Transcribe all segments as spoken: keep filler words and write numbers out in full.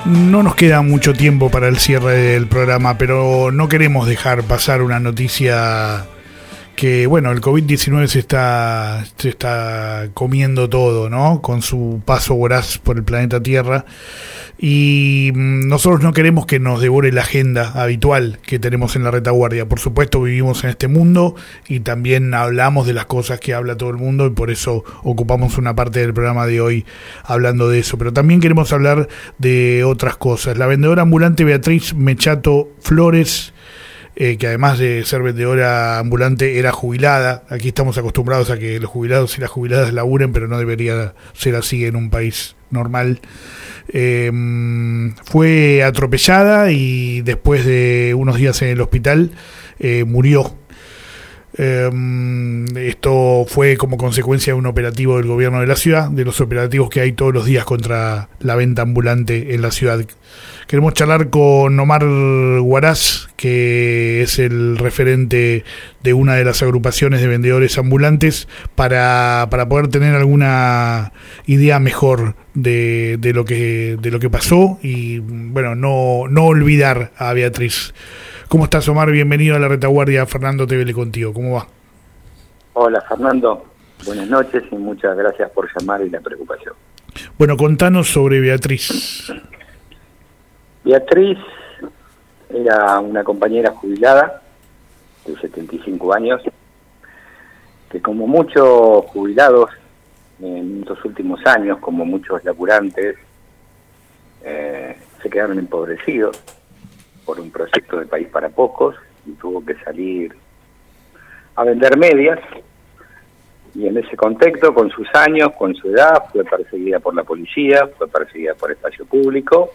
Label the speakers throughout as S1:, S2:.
S1: No nos queda mucho tiempo para el cierre del programa, pero no queremos dejar pasar una noticia que, bueno, el COVID diecinueve se está, se está comiendo todo, ¿no? Con su paso voraz por el planeta Tierra. Y nosotros no queremos que nos devore la agenda habitual que tenemos en la retaguardia. Por supuesto, vivimos en este mundo y también hablamos de las cosas que habla todo el mundo, y por eso ocupamos una parte del programa de hoy hablando de eso. Pero también queremos hablar de otras cosas. La vendedora ambulante Beatriz Mechato Flores, eh, que además de ser vendedora ambulante era jubilada. Aquí estamos acostumbrados a que los jubilados y las jubiladas laburen, pero no debería ser así en un país normal. Eh, fue atropellada y después de unos días en el hospital eh, murió. Eh, esto fue como consecuencia de un operativo del gobierno de la ciudad, de los operativos que hay todos los días contra la venta ambulante en la ciudad. Queremos charlar con Omar Huaraz, que es el referente de una de las agrupaciones de vendedores ambulantes, para, para poder tener alguna idea mejor de, de lo que de lo que pasó y, bueno, no, no olvidar a Beatriz. ¿Cómo estás, Omar? Bienvenido a la retaguardia. Fernando Tevele contigo. ¿Cómo va?
S2: Hola, Fernando. Buenas noches y muchas gracias por llamar y la preocupación.
S1: Bueno, contanos sobre Beatriz.
S2: Beatriz era una compañera jubilada de setenta y cinco años, que como muchos jubilados en estos últimos años, como muchos laburantes, eh, se quedaron empobrecidos por un proyecto de País para Pocos y tuvo que salir a vender medias, y en ese contexto, con sus años, con su edad, fue perseguida por la policía, fue perseguida por espacio público,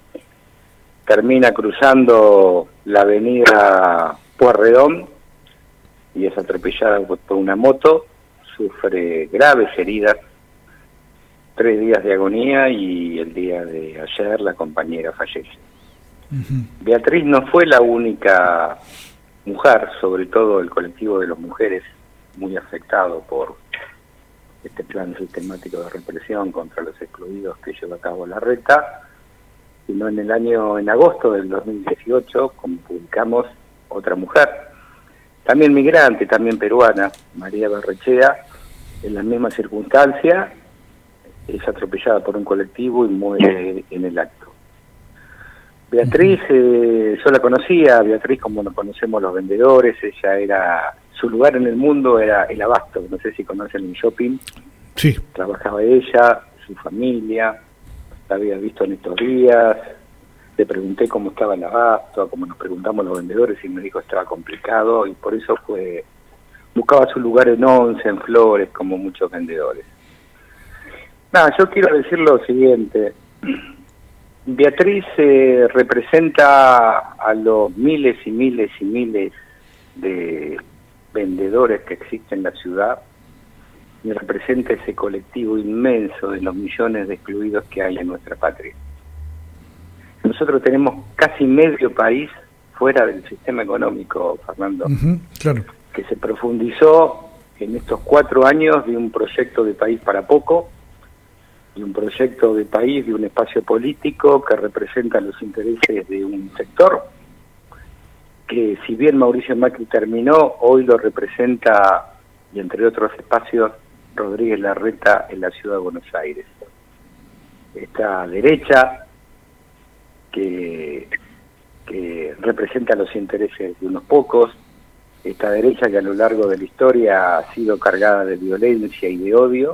S2: termina cruzando la avenida Pueyrredón y es atropellada por una moto, sufre graves heridas, tres días de agonía, y el día de ayer la compañera fallece. Uh-huh. Beatriz no fue la única mujer, sobre todo el colectivo de las mujeres, muy afectado por este plan sistemático de represión contra los excluidos que lleva a cabo la Reta, sino en el año, en agosto del dos mil dieciocho, como publicamos, otra mujer, también migrante, también peruana, María Barrechea, en la misma circunstancia, es atropellada por un colectivo y muere en el acto. Beatriz, eh, yo la conocía, Beatriz como nos conocemos los vendedores, ella era, su lugar en el mundo era el abasto, no sé si conocen el shopping.
S1: Sí.
S2: Trabajaba ella, su familia, la había visto en estos días, le pregunté cómo estaba el abasto, como nos preguntamos los vendedores, y me dijo que estaba complicado, y por eso fue, buscaba su lugar en Once, en Flores, como muchos vendedores. Nada, yo quiero decir lo siguiente. Beatriz eh, representa a los miles y miles y miles de vendedores que existen en la ciudad, y representa ese colectivo inmenso de los millones de excluidos que hay en nuestra patria. Nosotros tenemos casi medio país fuera del sistema económico, Fernando,
S1: uh-huh, claro,
S2: que se profundizó en estos cuatro años de un proyecto de País para Poco, y un proyecto de país, de un espacio político que representa los intereses de un sector que, si bien Mauricio Macri terminó, hoy lo representa, y entre otros espacios, Rodríguez Larreta en la ciudad de Buenos Aires. Esta derecha que, que representa los intereses de unos pocos, esta derecha que a lo largo de la historia ha sido cargada de violencia y de odio.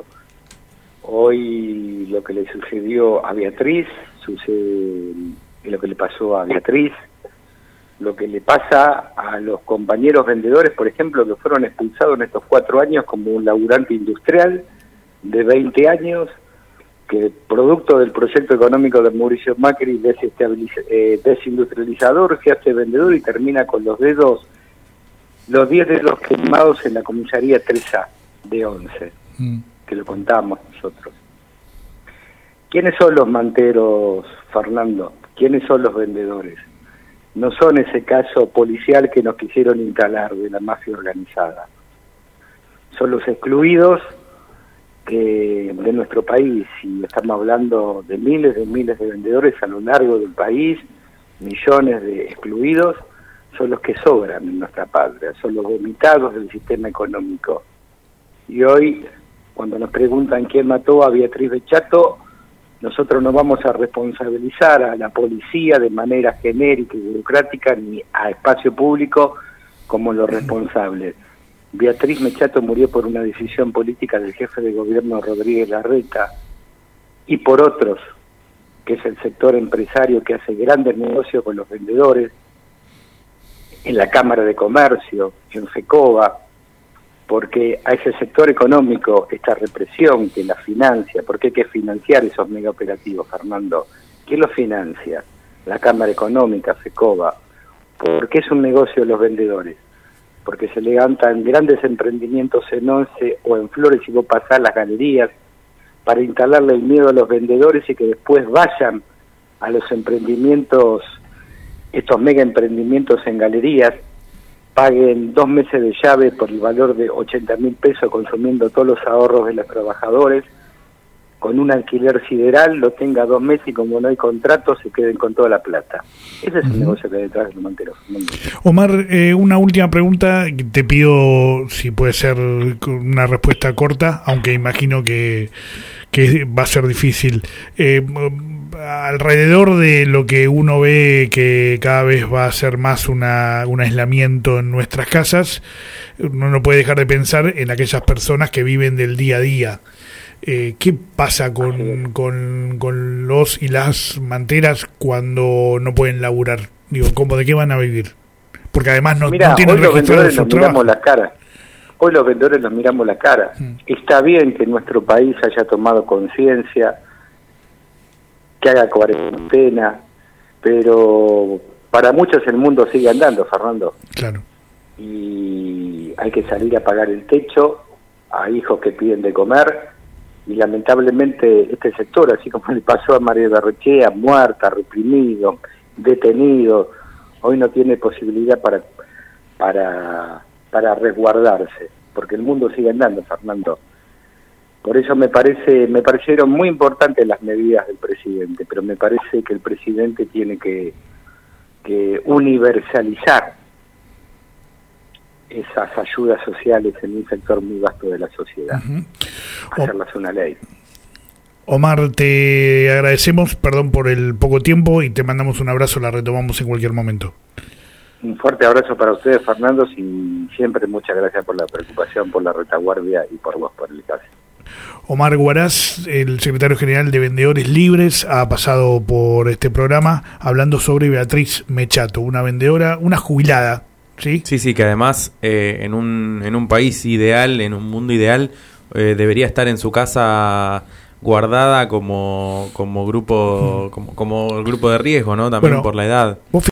S2: Hoy lo que le sucedió a Beatriz, sucede lo que le pasó a Beatriz, lo que le pasa a los compañeros vendedores, por ejemplo, que fueron expulsados en estos cuatro años como un laburante industrial de veinte años, que producto del proyecto económico de Mauricio Macri, eh, desindustrializador, se hace vendedor y termina con los dedos, los diez dedos quemados en la comisaría tres A de Once. Mm. Que lo contamos nosotros. ¿Quiénes son los manteros, Fernando? ¿Quiénes son los vendedores? No son ese caso policial que nos quisieron instalar de la mafia organizada. Son los excluidos que de nuestro país, y estamos hablando de miles de miles de vendedores a lo largo del país, millones de excluidos, son los que sobran en nuestra patria, son los vomitados del sistema económico. Y hoy, cuando nos preguntan quién mató a Beatriz Mechato, nosotros no vamos a responsabilizar a la policía de manera genérica y burocrática ni a espacio público como los responsables. Beatriz Mechato murió por una decisión política del jefe de gobierno Rodríguez Larreta y por otros, que es el sector empresario que hace grandes negocios con los vendedores, en la Cámara de Comercio, en FECOBA, porque a ese sector económico, esta represión que la financia, porque hay que financiar esos megaoperativos, Fernando, ¿quién los financia? La Cámara Económica, FECOBA. ¿Por qué es un negocio de los vendedores? Porque se levantan grandes emprendimientos en Once o en Flores y vos pasás las galerías para instalarle el miedo a los vendedores y que después vayan a los emprendimientos, estos mega emprendimientos en galerías, paguen dos meses de llave por el valor de ochenta mil pesos consumiendo todos los ahorros de los trabajadores, con un alquiler sideral, lo tenga dos meses y como no hay contrato se queden con toda la plata. Ese es el uh-huh. negocio que hay detrás de los manteros.
S1: Omar, eh, una última pregunta, te pido si puede ser una respuesta corta, aunque imagino que, que va a ser difícil. Eh, alrededor de lo que uno ve que cada vez va a ser más una, un aislamiento en nuestras casas, uno no puede dejar de pensar en aquellas personas que viven del día a día. Eh, ¿Qué pasa con, con, con los y las manteras cuando no pueden laburar? Digo, ¿cómo, de qué van a vivir? Porque además no,
S2: Mirá,
S1: no tienen registrado su
S2: nos
S1: trabajo.
S2: Miramos la cara. Hoy los vendedores nos miramos la cara. Mm. Está bien que nuestro país haya tomado conciencia, que haga cuarentena, pero para muchos el mundo sigue andando, Fernando.
S1: Claro.
S2: Y hay que salir a pagar el techo, a hijos que piden de comer, y lamentablemente este sector, así como le pasó a María Barrechea, muerta, reprimido, detenido, hoy no tiene posibilidad para para para resguardarse, porque el mundo sigue andando, Fernando. Por eso me parece me parecieron muy importantes las medidas del presidente, pero me parece que el presidente tiene que, que universalizar esas ayudas sociales en un sector muy vasto de la sociedad. Uh-huh. Hacerlas una ley.
S1: Omar, te agradecemos, perdón por el poco tiempo, y te mandamos un abrazo, la retomamos en cualquier momento.
S2: Un fuerte abrazo para ustedes, Fernando, y siempre muchas gracias por la preocupación, por la retaguardia y por vos, por el caso.
S1: Omar Huaraz, el secretario general de Vendedores Libres, ha pasado por este programa hablando sobre Beatriz Mechato, una vendedora, una jubilada. ¿Sí?
S3: Sí, sí, que además eh, en un en un país ideal, en un mundo ideal, eh, debería estar en su casa guardada como como grupo como como grupo de riesgo, ¿no? También bueno, por la edad.